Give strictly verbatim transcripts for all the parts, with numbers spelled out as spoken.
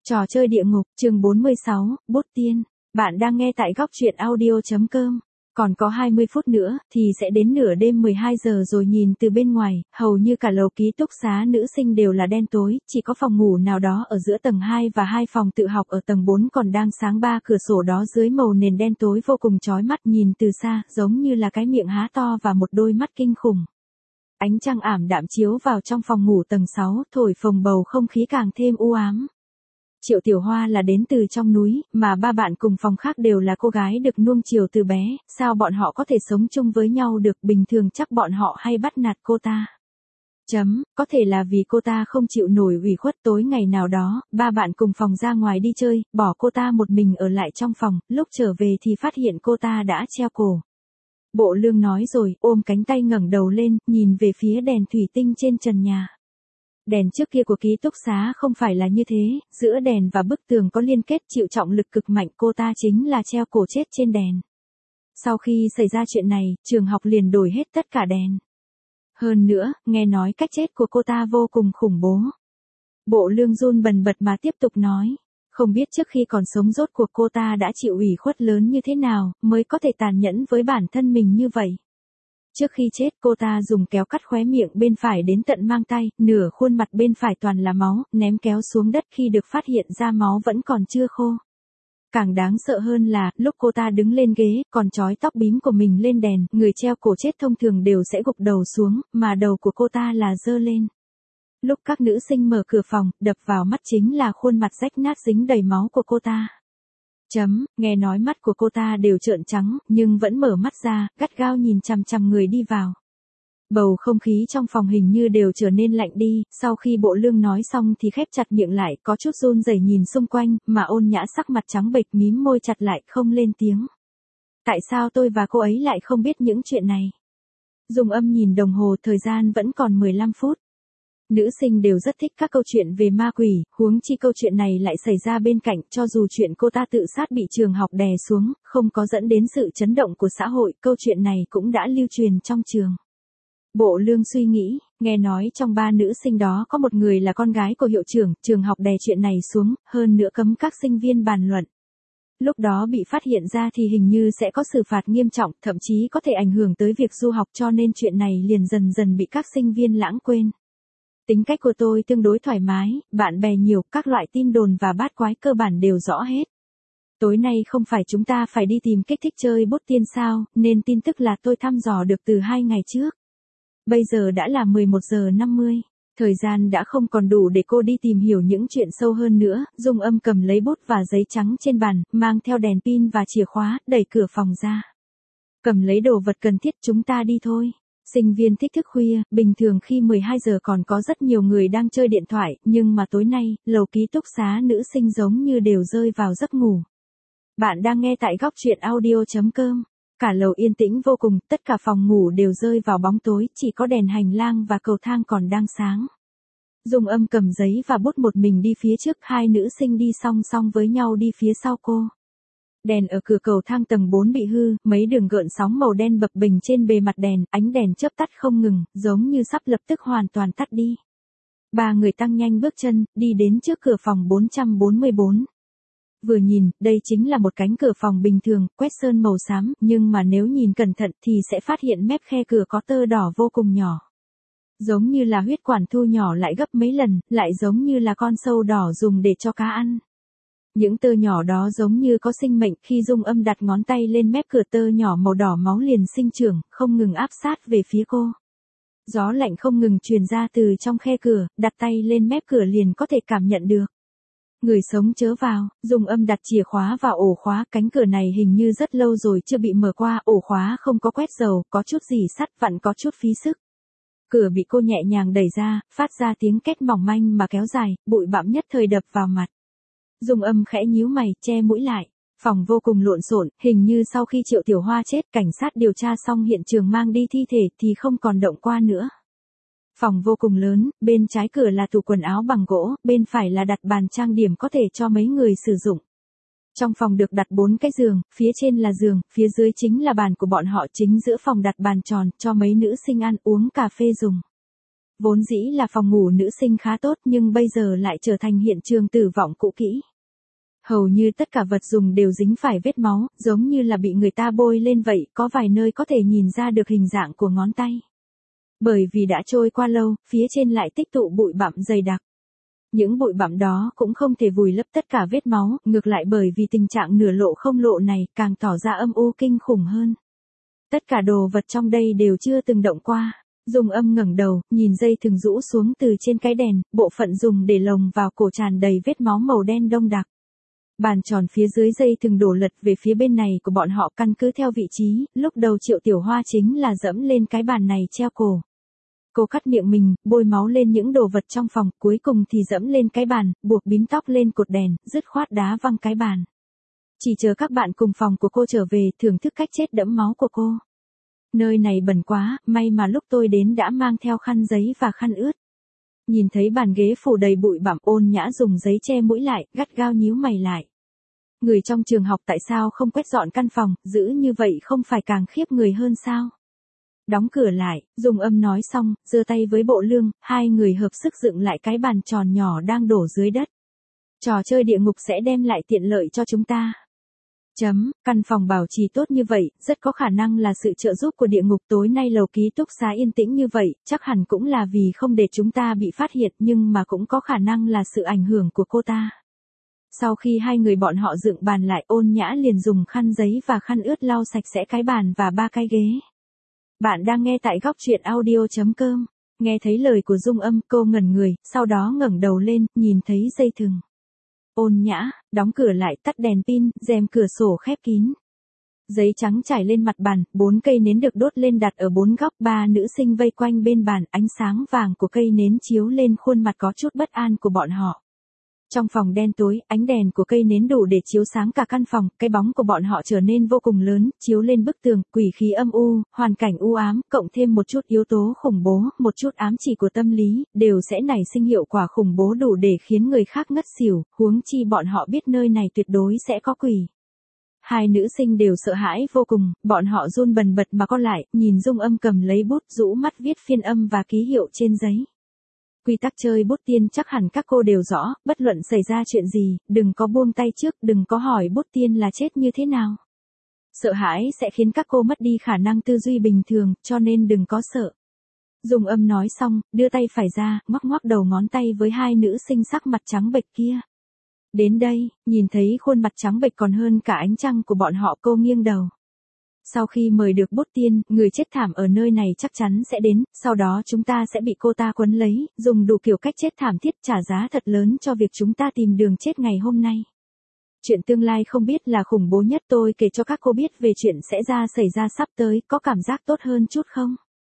Trò chơi địa ngục, chương bốn mươi sáu, Bút Tiên. Bạn đang nghe tại góc truyện audio.com. Còn có hai mươi phút nữa, thì sẽ đến nửa đêm mười hai giờ rồi. Nhìn từ bên ngoài, hầu như cả lầu ký túc xá nữ sinh đều là đen tối, chỉ có phòng ngủ nào đó ở giữa tầng hai và hai phòng tự học ở tầng bốn còn đang sáng, ba cửa sổ đó dưới màu nền đen tối vô cùng chói mắt, nhìn từ xa, giống như là cái miệng há to và một đôi mắt kinh khủng. Ánh trăng ảm đạm chiếu vào trong phòng ngủ tầng sáu, thổi phồng bầu không khí càng thêm u ám. Triệu Tiểu Hoa là đến từ trong núi, mà ba bạn cùng phòng khác đều là cô gái được nuông chiều từ bé, sao bọn họ có thể sống chung với nhau được, bình thường chắc bọn họ hay bắt nạt cô ta. Chấm, có thể là vì cô ta không chịu nổi ủy khuất. Tối ngày nào đó, ba bạn cùng phòng ra ngoài đi chơi, bỏ cô ta một mình ở lại trong phòng, lúc trở về thì phát hiện cô ta đã treo cổ. Bộ Lương nói rồi, ôm cánh tay ngẩng đầu lên, nhìn về phía đèn thủy tinh trên trần nhà. Đèn trước kia của ký túc xá không phải là như thế, giữa đèn và bức tường có liên kết chịu trọng lực cực mạnh, cô ta chính là treo cổ chết trên đèn. Sau khi xảy ra chuyện này, trường học liền đổi hết tất cả đèn. Hơn nữa, nghe nói cách chết của cô ta vô cùng khủng bố. Bộ Lương run bần bật mà tiếp tục nói, không biết trước khi còn sống rốt cuộc cô ta đã chịu ủy khuất lớn như thế nào, mới có thể tàn nhẫn với bản thân mình như vậy. Trước khi chết cô ta dùng kéo cắt khóe miệng bên phải đến tận mang tay, nửa khuôn mặt bên phải toàn là máu, ném kéo xuống đất, khi được phát hiện ra máu vẫn còn chưa khô. Càng đáng sợ hơn là, lúc cô ta đứng lên ghế, còn trói tóc bím của mình lên đèn, người treo cổ chết thông thường đều sẽ gục đầu xuống, mà đầu của cô ta là giơ lên. Lúc các nữ sinh mở cửa phòng, đập vào mắt chính là khuôn mặt rách nát dính đầy máu của cô ta. Chấm, nghe nói mắt của cô ta đều trợn trắng, nhưng vẫn mở mắt ra, gắt gao nhìn chằm chằm người đi vào. Bầu không khí trong phòng hình như đều trở nên lạnh đi, sau khi Bộ Lương nói xong thì khép chặt miệng lại, có chút run rẩy nhìn xung quanh, mà Ôn Nhã sắc mặt trắng bệch, mím môi chặt lại, không lên tiếng. Tại sao tôi và cô ấy lại không biết những chuyện này? Dung Âm nhìn đồng hồ, thời gian vẫn còn mười lăm phút. Nữ sinh đều rất thích các câu chuyện về ma quỷ, huống chi câu chuyện này lại xảy ra bên cạnh, cho dù chuyện cô ta tự sát bị trường học đè xuống, không có dẫn đến sự chấn động của xã hội, câu chuyện này cũng đã lưu truyền trong trường. Bộ Lương suy nghĩ, nghe nói trong ba nữ sinh đó có một người là con gái của hiệu trưởng, trường học đè chuyện này xuống, hơn nữa cấm các sinh viên bàn luận. Lúc đó bị phát hiện ra thì hình như sẽ có xử phạt nghiêm trọng, thậm chí có thể ảnh hưởng tới việc du học, cho nên chuyện này liền dần dần bị các sinh viên lãng quên. Tính cách của tôi tương đối thoải mái, bạn bè nhiều, các loại tin đồn và bát quái cơ bản đều rõ hết. Tối nay không phải chúng ta phải đi tìm kích thích chơi bút tiên sao, nên tin tức là tôi thăm dò được từ hai ngày trước. Bây giờ đã là mười một giờ năm mươi, thời gian đã không còn đủ để cô đi tìm hiểu những chuyện sâu hơn nữa. Dung Âm cầm lấy bút và giấy trắng trên bàn, mang theo đèn pin và chìa khóa, đẩy cửa phòng ra. Cầm lấy đồ vật cần thiết, chúng ta đi thôi. Sinh viên thích thức khuya, bình thường khi mười hai giờ còn có rất nhiều người đang chơi điện thoại, nhưng mà tối nay, lầu ký túc xá nữ sinh giống như đều rơi vào giấc ngủ. Bạn đang nghe tại góc truyện audio.com. Cả lầu yên tĩnh vô cùng, tất cả phòng ngủ đều rơi vào bóng tối, chỉ có đèn hành lang và cầu thang còn đang sáng. Dung Âm cầm giấy và bút một mình đi phía trước, hai nữ sinh đi song song với nhau đi phía sau cô. Đèn ở cửa cầu thang tầng bốn bị hư, mấy đường gợn sóng màu đen bập bềnh trên bề mặt đèn, ánh đèn chớp tắt không ngừng, giống như sắp lập tức hoàn toàn tắt đi. Ba người tăng nhanh bước chân, đi đến trước cửa phòng bốn trăm bốn mươi bốn. Vừa nhìn, đây chính là một cánh cửa phòng bình thường, quét sơn màu xám, nhưng mà nếu nhìn cẩn thận thì sẽ phát hiện mép khe cửa có tơ đỏ vô cùng nhỏ. Giống như là huyết quản thu nhỏ lại gấp mấy lần, lại giống như là con sâu đỏ dùng để cho cá ăn. Những tơ nhỏ đó giống như có sinh mệnh, khi Dung Âm đặt ngón tay lên mép cửa, tơ nhỏ màu đỏ máu liền sinh trưởng, không ngừng áp sát về phía cô. Gió lạnh không ngừng truyền ra từ trong khe cửa, đặt tay lên mép cửa liền có thể cảm nhận được. Người sống chớ vào. Dung Âm đặt chìa khóa vào ổ khóa, cánh cửa này hình như rất lâu rồi chưa bị mở qua, ổ khóa không có quét dầu, có chút gì sắt vặn, có chút phí sức. Cửa bị cô nhẹ nhàng đẩy ra, phát ra tiếng két mỏng manh mà kéo dài, bụi bặm nhất thời đập vào mặt. Dung Âm khẽ nhíu mày, che mũi lại. Phòng vô cùng lộn xộn, hình như sau khi Triệu Tiểu Hoa chết, cảnh sát điều tra xong hiện trường mang đi thi thể thì không còn động qua nữa. Phòng vô cùng lớn, bên trái cửa là tủ quần áo bằng gỗ, bên phải là đặt bàn trang điểm có thể cho mấy người sử dụng. Trong phòng được đặt bốn cái giường, phía trên là giường, phía dưới chính là bàn của bọn họ, chính giữa phòng đặt bàn tròn, cho mấy nữ sinh ăn uống cà phê dùng. Vốn dĩ là phòng ngủ nữ sinh khá tốt nhưng bây giờ lại trở thành hiện trường tử vong cũ kỹ. Hầu như tất cả vật dùng đều dính phải vết máu, giống như là bị người ta bôi lên vậy, có vài nơi có thể nhìn ra được hình dạng của ngón tay. Bởi vì đã trôi qua lâu, phía trên lại tích tụ bụi bặm dày đặc. Những bụi bặm đó cũng không thể vùi lấp tất cả vết máu, ngược lại bởi vì tình trạng nửa lộ không lộ này càng tỏ ra âm u kinh khủng hơn. Tất cả đồ vật trong đây đều chưa từng động qua. Dung Âm ngẩng đầu, nhìn dây thừng rũ xuống từ trên cái đèn, bộ phận dùng để lồng vào cổ tràn đầy vết máu màu đen đông đặc. Bàn tròn phía dưới dây thừng đổ lật về phía bên này của bọn họ căn cứ theo vị trí, lúc đầu Triệu Tiểu Hoa chính là dẫm lên cái bàn này treo cổ. Cô cắt miệng mình, bôi máu lên những đồ vật trong phòng, cuối cùng thì dẫm lên cái bàn, buộc bím tóc lên cột đèn, dứt khoát đá văng cái bàn. Chỉ chờ các bạn cùng phòng của cô trở về thưởng thức cách chết đẫm máu của cô. Nơi này bẩn quá, may mà lúc tôi đến đã mang theo khăn giấy và khăn ướt. Nhìn thấy bàn ghế phủ đầy bụi bặm, Ôn Nhã dùng giấy che mũi lại, gắt gao nhíu mày lại. Người trong trường học tại sao không quét dọn căn phòng, giữ như vậy không phải càng khiếp người hơn sao? Đóng cửa lại, Dung Âm nói xong, giơ tay với Bộ Lương, hai người hợp sức dựng lại cái bàn tròn nhỏ đang đổ dưới đất. Trò chơi địa ngục sẽ đem lại tiện lợi cho chúng ta. Chấm, căn phòng bảo trì tốt như vậy, rất có khả năng là sự trợ giúp của địa ngục. Tối nay lầu ký túc xá yên tĩnh như vậy, chắc hẳn cũng là vì không để chúng ta bị phát hiện, nhưng mà cũng có khả năng là sự ảnh hưởng của cô ta. Sau khi hai người bọn họ dựng bàn lại, Ôn Nhã liền dùng khăn giấy và khăn ướt lau sạch sẽ cái bàn và ba cái ghế. Bạn đang nghe tại góc truyện audio chấm com. Nghe thấy lời của Dung Âm, cô ngẩn người, sau đó ngẩng đầu lên, nhìn thấy dây thừng. Ôn Nhã, đóng cửa lại, tắt đèn pin, rèm cửa sổ khép kín. Giấy trắng trải lên mặt bàn, bốn cây nến được đốt lên đặt ở bốn góc, ba nữ sinh vây quanh bên bàn, ánh sáng vàng của cây nến chiếu lên khuôn mặt có chút bất an của bọn họ. Trong phòng đen tối, ánh đèn của cây nến đủ để chiếu sáng cả căn phòng, cái bóng của bọn họ trở nên vô cùng lớn, chiếu lên bức tường, quỷ khí âm u, hoàn cảnh u ám, cộng thêm một chút yếu tố khủng bố, một chút ám chỉ của tâm lý, đều sẽ nảy sinh hiệu quả khủng bố đủ để khiến người khác ngất xỉu, huống chi bọn họ biết nơi này tuyệt đối sẽ có quỷ. Hai nữ sinh đều sợ hãi vô cùng, bọn họ run bần bật mà co lại, nhìn Dung Âm cầm lấy bút, rũ mắt viết phiên âm và ký hiệu trên giấy. Quy tắc chơi bút tiên chắc hẳn các cô đều rõ, bất luận xảy ra chuyện gì, đừng có buông tay trước, đừng có hỏi bút tiên là chết như thế nào. Sợ hãi sẽ khiến các cô mất đi khả năng tư duy bình thường, cho nên đừng có sợ. Dung Âm nói xong, đưa tay phải ra, ngoắc ngoắc đầu ngón tay với hai nữ sinh sắc mặt trắng bệch kia. Đến đây, nhìn thấy khuôn mặt trắng bệch còn hơn cả ánh trăng của bọn họ, cô nghiêng đầu. Sau khi mời được bút tiên, người chết thảm ở nơi này chắc chắn sẽ đến, sau đó chúng ta sẽ bị cô ta quấn lấy, dùng đủ kiểu cách chết thảm thiết trả giá thật lớn cho việc chúng ta tìm đường chết ngày hôm nay. Chuyện tương lai không biết là khủng bố nhất, tôi kể cho các cô biết về chuyện sẽ ra xảy ra sắp tới, có cảm giác tốt hơn chút không?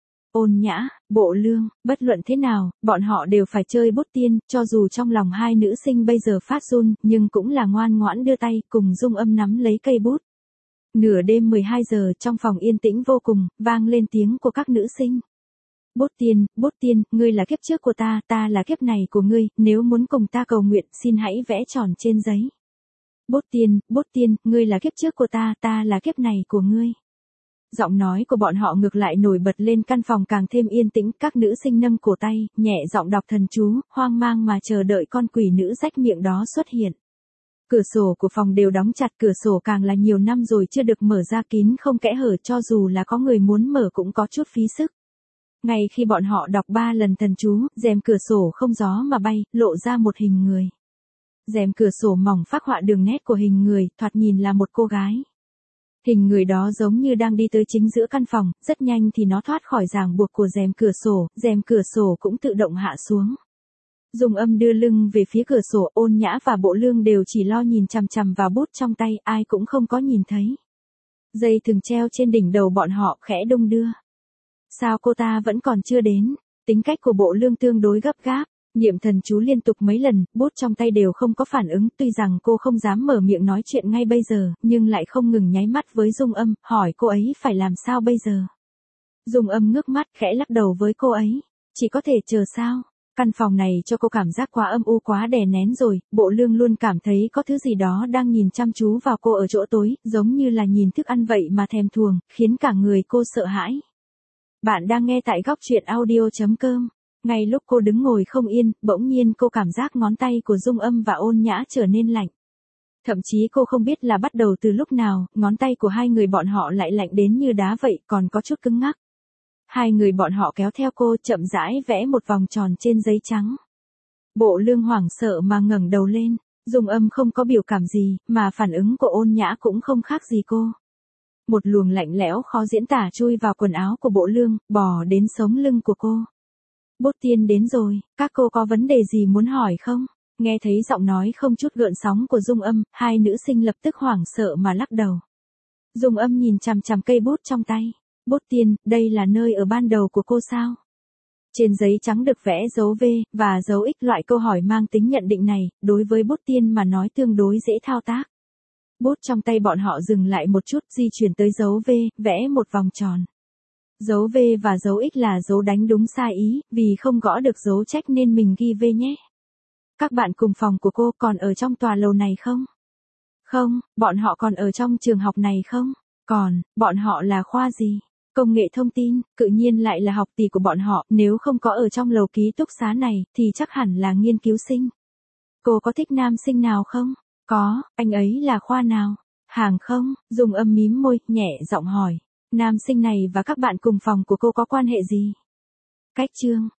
Ôn Nhã, Bộ Lương, bất luận thế nào, bọn họ đều phải chơi bút tiên, cho dù trong lòng hai nữ sinh bây giờ phát run, nhưng cũng là ngoan ngoãn đưa tay cùng Dung Âm nắm lấy cây bút. Nửa đêm mười hai giờ, trong phòng yên tĩnh vô cùng, vang lên tiếng của các nữ sinh. Bút tiên, bút tiên, ngươi là kiếp trước của ta, ta là kiếp này của ngươi, nếu muốn cùng ta cầu nguyện, xin hãy vẽ tròn trên giấy. Bút tiên, bút tiên, ngươi là kiếp trước của ta, ta là kiếp này của ngươi. Giọng nói của bọn họ ngược lại nổi bật lên, căn phòng càng thêm yên tĩnh, các nữ sinh nâng cổ tay, nhẹ giọng đọc thần chú, hoang mang mà chờ đợi con quỷ nữ rách miệng đó xuất hiện. Cửa sổ của phòng đều đóng chặt, cửa sổ càng là nhiều năm rồi chưa được mở ra kín không kẽ hở, cho dù là có người muốn mở cũng có chút phí sức. Ngay khi bọn họ đọc ba lần thần chú, rèm cửa sổ không gió mà bay, lộ ra một hình người. Rèm cửa sổ mỏng phác họa đường nét của hình người, thoạt nhìn là một cô gái. Hình người đó giống như đang đi tới chính giữa căn phòng, rất nhanh thì nó thoát khỏi ràng buộc của rèm cửa sổ, rèm cửa sổ cũng tự động hạ xuống. Dung Âm đưa lưng về phía cửa sổ, Ôn Nhã và Bộ Lương đều chỉ lo nhìn chằm chằm vào bút trong tay, ai cũng không có nhìn thấy. Dây thừng treo trên đỉnh đầu bọn họ khẽ đung đưa. Sao cô ta vẫn còn chưa đến? Tính cách của Bộ Lương tương đối gấp gáp, niệm thần chú liên tục mấy lần, bút trong tay đều không có phản ứng, tuy rằng cô không dám mở miệng nói chuyện ngay bây giờ, nhưng lại không ngừng nháy mắt với Dung Âm, hỏi cô ấy phải làm sao bây giờ. Dung Âm ngước mắt, khẽ lắc đầu với cô ấy, chỉ có thể chờ sao? Căn phòng này cho cô cảm giác quá âm u, quá đè nén rồi, Bộ Lương luôn cảm thấy có thứ gì đó đang nhìn chăm chú vào cô ở chỗ tối, giống như là nhìn thức ăn vậy mà thèm thuồng, khiến cả người cô sợ hãi. Bạn đang nghe tại góc truyện audio chấm com. Ngay lúc cô đứng ngồi không yên, bỗng nhiên cô cảm giác ngón tay của Dung Âm và Ôn Nhã trở nên lạnh. Thậm chí cô không biết là bắt đầu từ lúc nào, ngón tay của hai người bọn họ lại lạnh đến như đá vậy, còn có chút cứng ngắc. Hai người bọn họ kéo theo cô chậm rãi vẽ một vòng tròn trên giấy trắng. Bộ Lương hoảng sợ mà ngẩng đầu lên, Dung Âm không có biểu cảm gì, mà phản ứng của Ôn Nhã cũng không khác gì cô. Một luồng lạnh lẽo khó diễn tả chui vào quần áo của Bộ Lương, bò đến sống lưng của cô. Bút tiên đến rồi, các cô có vấn đề gì muốn hỏi không? Nghe thấy giọng nói không chút gợn sóng của Dung Âm, hai nữ sinh lập tức hoảng sợ mà lắc đầu. Dung Âm nhìn chằm chằm cây bút trong tay. Bút tiên, đây là nơi ở ban đầu của cô sao? Trên giấy trắng được vẽ dấu V và dấu X, loại câu hỏi mang tính nhận định này, đối với bút tiên mà nói tương đối dễ thao tác. Bút trong tay bọn họ dừng lại một chút, di chuyển tới dấu V, vẽ một vòng tròn. Dấu V và dấu X là dấu đánh đúng sai ý, vì không gõ được dấu trách nên mình ghi V nhé. Các bạn cùng phòng của cô còn ở trong tòa lầu này không? Không, bọn họ còn ở trong trường học này không? Còn, bọn họ là khoa gì? Công nghệ thông tin, tự nhiên lại là học tỷ của bọn họ, nếu không có ở trong lầu ký túc xá này, thì chắc hẳn là nghiên cứu sinh. Cô có thích nam sinh nào không? Có, anh ấy là khoa nào? Hàng không? Dung Âm mím môi, nhẹ giọng hỏi. Nam sinh này và các bạn cùng phòng của cô có quan hệ gì? Cách chương